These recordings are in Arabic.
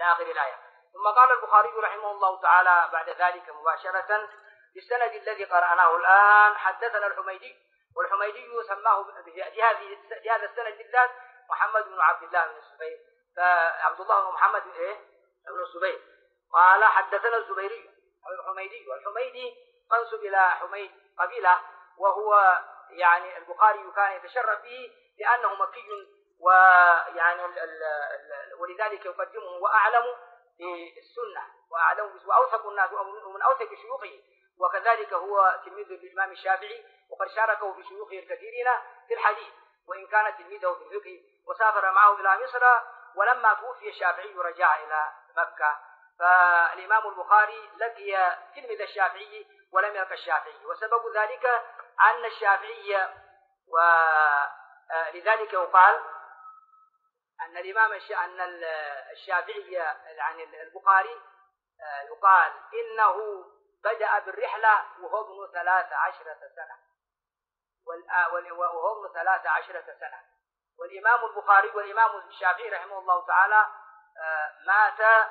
إلى آخر الآية. ثم قال البخاري رحمه الله تعالى بعد ذلك مباشرة بالسند الذي قرأناه الآن: حدثنا الحميدي، والحميدي سماه في هذا السند بالذات محمد بن عبد الله بن الزبير، فعبد الله بن محمد بن الزبير قال حدثنا الزبيري أو الحميدي، والحميدي منسوب إلى حميد قبيلة، وهو يعني البخاري كان يتشرف به لأنه مكي، ويعني ولذلك يقدمه وأعلم بالسنة وأوثق الناس ومن أوثق شيوخه، وكذلك هو تلميذ للإمام الشافعي، وقد شاركه في شيوخه الكثيرين في الحديث، وإن كان تلميذه في الفقه، وسافر معه إلى مصر، ولما توفي الشافعي رجع إلى مكة. فالإمام البخاري لقي تلميذ الشافعي ولم يلقى الشافعي، وسبب ذلك أن الشافعي، ولذلك يقال أن الشافعي يعني البخاري يقال إنه بدأ بالرحلة وهو ابن 13 سنة، وهو ابن 13 سنة. والإمام البخاري والإمام الشافعي رحمه الله تعالى مات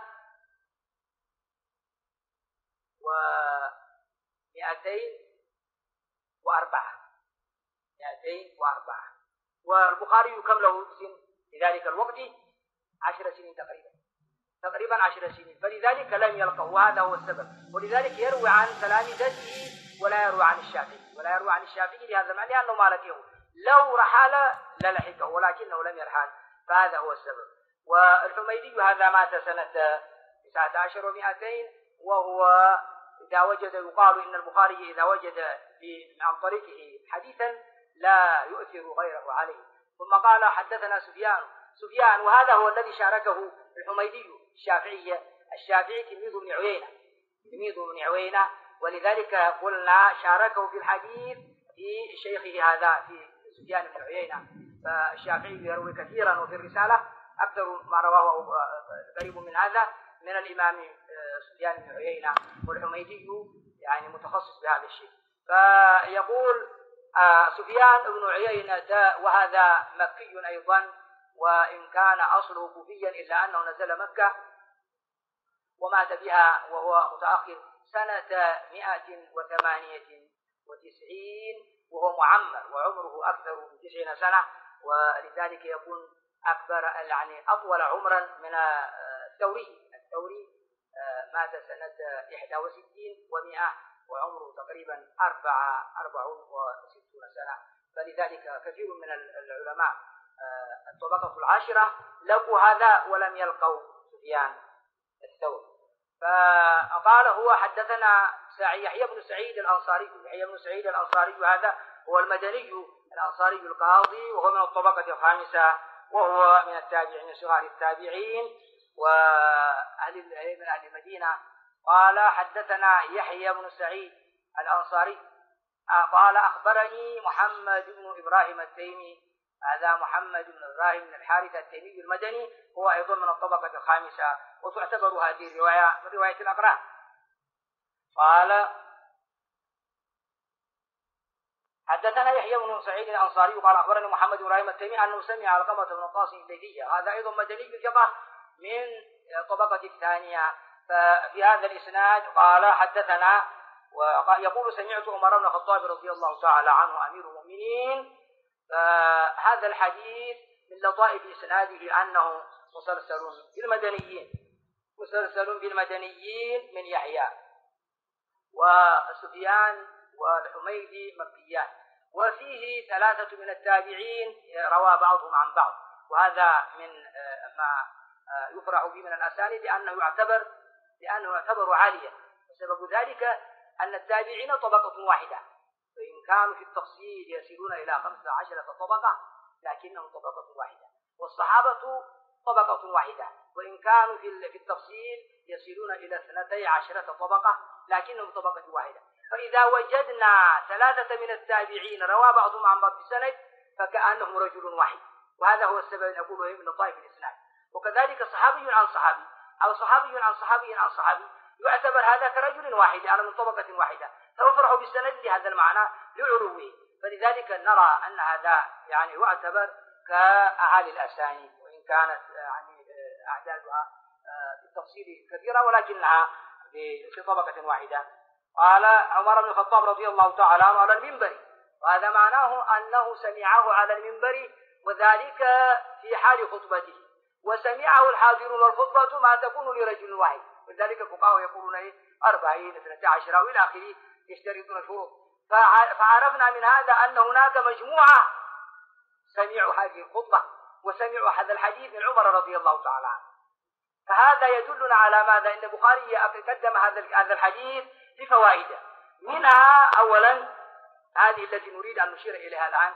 204، والبخاري كم له سن في ذلك الوقت؟ 10 سنين تقريبا 10 سنين، فلذلك لم يلقه، وهذا هو السبب. ولذلك يروي عن تلامذته ولا يروي عن الشافعي لهذا المعنى، لأنه ما لقيه، لو رحل للحقه ولكنه لم يرحل، فهذا هو السبب. والحميدي هذا مات سنة 19 و200، وهو إذا وجد، يقال إن البخاري إذا وجد عن طريقه حديثا لا يؤثر غيره عليه. ثم قال حدثنا سفيان، وهذا هو الذي شاركه الحميدي الشافعي تلميذ ابن عيينة، ولذلك قلنا شاركه في الحديث في شيخه هذا في سفيان بن عيينة. فالشافعي يروي كثيرا، وفي الرسالة أكثر ما رواه قريب من هذا من الإمام سفيان بن عيينة، والحميدي يعني متخصص بهذا الشيء. فيقول سفيان بن عيينة، وهذا مكي أيضا، وإن كان أصله كوفيا إلا أنه نزل مكة ومات بها وهو متأخر سنة 198، وهو معمر وعمره أكثر من 90 سنة، ولذلك يكون أكبر يعني أطول عمرا من الثوري مات سنة 61 و100، وعمره تقريبا 64 سنة. فلذلك كثير من العلماء الطبقة العاشرة لقوا هذا ولم يلقوا سفيان الثوري. فقال هو حدثنا يحيى بن سعيد الأنصاري، هذا هو المدني الأنصاري القاضي، وهو من الطبقة الخامسة، وهو من التابعين صغار التابعين وأهل المدينة. قال حدثنا يحيى بن سعيد الأنصاري قال أخبرني محمد بن إبراهيم التيمي، هذا محمد بن إبراهيم بن الحارث التيمي المدني، هو أيضا من الطبقة الخامسة، وتعتبر هذه الرواية من رواية الأقران. قال حدثنا يحيى بن سعيد الأنصاري قال أخبرني محمد بن إبراهيم التيمي أنه سمع علقمة بن القاسم الليثي، هذا أيضا مدني ثقة من الطبقة الثانية. ففي هذا الإسناد قال حدثنا، ويقول سمعت عمر بن الخطاب رضي الله تعالى عنه أمير المؤمنين. هذا الحديث من لطائف إسناده أنه مسلسل بالمدنيين من يحيى، وسفيان والحميدي مكيان، وفيه 3 من التابعين روى بعضهم عن بعض، وهذا من ما يفرح به من الأسانيد لأنه يعتبر عاليا. وسبب ذلك أن التابعين طبقة واحدة، فإن كانوا في التفصيل يصلون إلى 15 طبقة لكنهم طبقة واحدة، والصحابة طبقة واحدة، وإن كانوا في التفصيل يصلون إلى 12 طبقة لكنهم طبقة واحدة. فإذا وجدنا 3 من التابعين روى بعضهم عن بعض بسند فكأنهم رجل واحد، وهذا هو السبب نقوله من لطائف الإسناد. وكذلك صحابي عن صحابي أو صحابي عن صحابي عن صحابي يعتبر هذا كرجل واحد، أنا من طبقة واحدة، فأفرح بالسند لهذا المعنى لعلوه. فلذلك نرى أن هذا يعني يعتبر كأعالي الأسانيد، وإن كانت يعني أعدادها بالتفصيل كثيرة ولكنها في طبقة واحدة. قال عمر بن الخطاب رضي الله تعالى عنه على المنبر، وهذا معناه أنه سمعه على المنبر وذلك في حال خطبته، وسمعه الحاضرون والخطبة ما تكون لرجل واحد، ولذلك الفقهاء يقولون 40 12 أو إلى آخره يشترطون شروط. فعرفنا من هذا أن هناك مجموعة سمعوا هذه الخطبة وسمعوا هذا الحديث من عمر رضي الله تعالى عنه. فهذا يدلنا على ماذا؟ إن البخاري قدم هذا الحديث بفوائد، منها أولا هذه التي نريد أن نشير إليها الآن،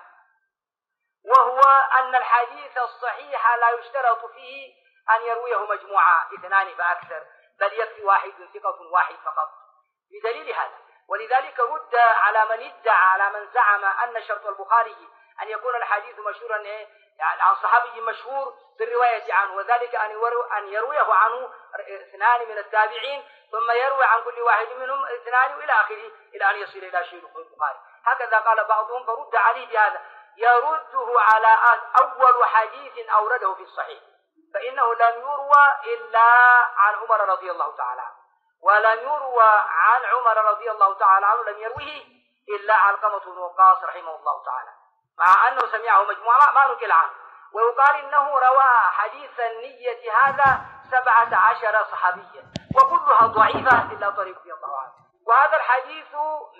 وهو أن الحديث الصحيح لا يشترط فيه أن يرويه مجموعة 2 فأكثر، بل يكفي واحد ثقة واحد فقط. بدليل هذا، ولذلك رد على من ادعى، على من زعم أن شرط البخاري أن يكون الحديث مشهورا يعني عن صحابي مشهور بالرواية عنه، وذلك أن يرويه عنه 2 من التابعين، ثم يروي عن كل واحد منهم 2 إلى آخره، إلى أن يصل إلى شيخ البخاري. هكذا قال بعضهم، فرد عليه بهذا، يرده على أول حديث أورده في الصحيح، فإنه لم يروى إلا عن عمر رضي الله تعالى عنه، ولم يروى عن عمر رضي الله تعالى عنه لم يروه إلا علقمة بن وقاص رحمه الله تعالى، مع أنه سمعه مجموعة ما نقل عنه. ويقال إنه روى حديث النية هذا 17 صحابيا، وكلها ضعيفة إلا طريق رضي الله عنه. وهذا الحديث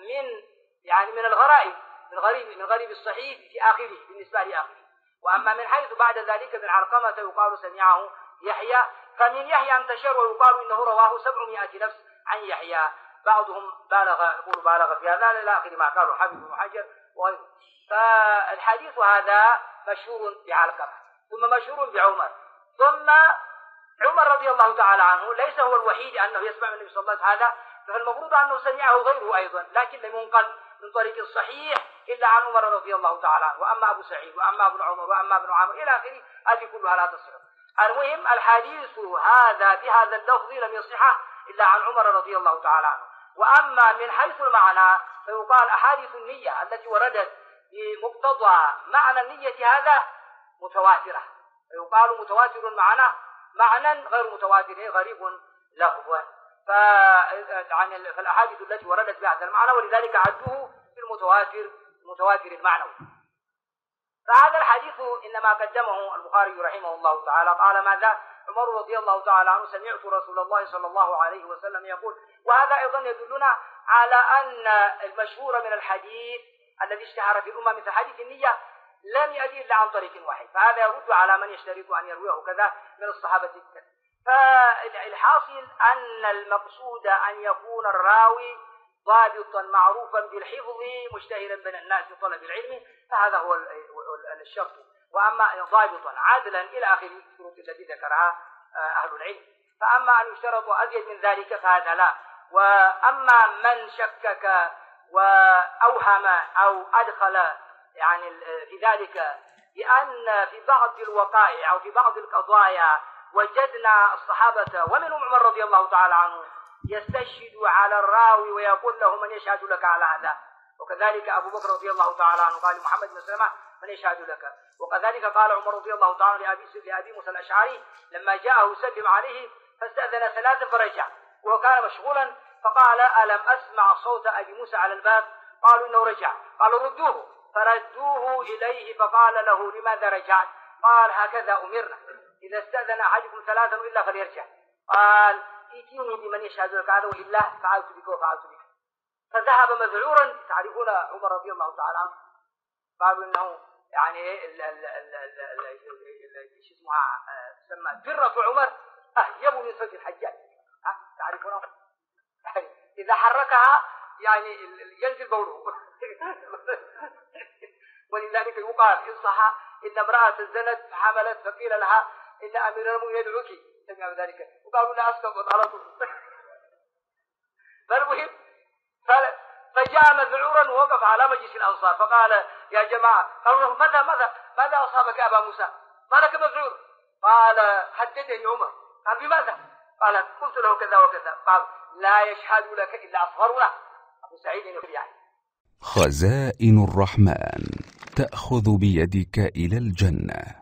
من الغرائب، من غريب الصحيح في آخره بالنسبة لآخره. وأما من حيث بعد ذلك من علقمة يقال سمعه يحيى، فمن يحيى انتشر ويقال إنه رواه 700 نفس عن يحيى. بعضهم بالغ في هذا إلى آخر ما قالوا حافظ بن حجر وغيره. فالحديث هذا مشهور بعلقمة، ثم مشهور بعمر، ثم عمر رضي الله تعالى عنه ليس هو الوحيد أنه يسمع من النبي صلى الله عليه وسلم هذا، فالمفروض أنه سمعه غيره أيضا، لكن لم ينقل من طريق الصحيح إلا عن عمر رضي الله تعالى عنه. وأما أبو سعيد وأما ابن عمر وأما ابن عامر إلى آخره، هذه كلها لا تصح. المهم الحديث هذا بهذا اللفظ لم يصح إلا عن عمر رضي الله تعالى عنه. وأما من حيث المعنى فيقال أحاديث النية التي وردت بمقتضى معنى النية هذا متواترة، فيقال متواتر معنى غير متواتر غريب لفظا. فالأحاديث التي وردت بهذا المعنى، ولذلك عدوه بالمتواتر المعنوي. فهذا الحديث إنما قدمه البخاري رحمه الله تعالى. قال ماذا؟ عمر رضي الله تعالى عنه سمعت رسول الله صلى الله عليه وسلم يقول. وهذا أيضا يدلنا على أن المشهور من الحديث الذي اشتهر في الأمة مثل حديث النية لم يأتي إلا عن طريق واحد، فهذا يرد على من يشترط أن يرويه كذا من الصحابة الكثير. فالحاصل أن المقصود أن يكون الراوي ضابطا معروفا بالحفظ مشتهرا بين الناس في طلب العلم، فهذا هو الشرط. وأما ضابطا عادلا إلى آخر الشروط التي ذكرها أهل العلم. فأما أن يشترط أزيد من ذلك فهذا لا. وأما من شكك وأوهم أو أدخل في ذلك بأن في بعض الوقائع أو في بعض القضايا وجدنا الصحابة ومنهم عمر رضي الله تعالى عنه يستشهد على الراوي ويقول له من يشهد لك على هذا، وكذلك أبو بكر رضي الله تعالى عنه قال محمد بن سلمة من يشهد لك، وكذلك قال عمر رضي الله تعالى لأبي موسى الأشعري لما جاءه يسلم عليه فاستأذن 3 فرجع وهو كان مشغولا، فقال ألم أسمع صوت أبي موسى على الباب؟ قالوا إنه رجع. قالوا ردوه، فردوه إليه فقال له لماذا رجعت؟ قال هكذا أمرنا إذا استأذن أحدكم 3 إلا فليرجع. قال ائتوني بمن يشهد لك هذا وإلا فعلت بك وفعلت بك. فذهب مذعورا. تعرفون عمر رضي الله تعالى عنه قالوا إنه اسمها تسمى درة عمر أهيب من صوت الحجاج. تعرفونه؟ إذا حركها ينزل بوله. ولذلك يقال إن صح إن امرأة زنت فحملت فقيل لها إن أمير المؤمنين يدعوك، سمعوا ذلك وقالوا لا أسقط على طول. فالمهم فجاء مذعورا ووقف على مجلس الأنصار فقال يا جماعة، قالوا له ماذا أصابك أبا موسى؟ ما لك مذعور؟ قال حدثني عمر. قال بماذا؟ قال قلت له كذا وكذا. قال لا يشهد لك إلا أصغرنا. أبو سعيد الخدري. خزائن الرحمن تأخذ بيدك إلى الجنة.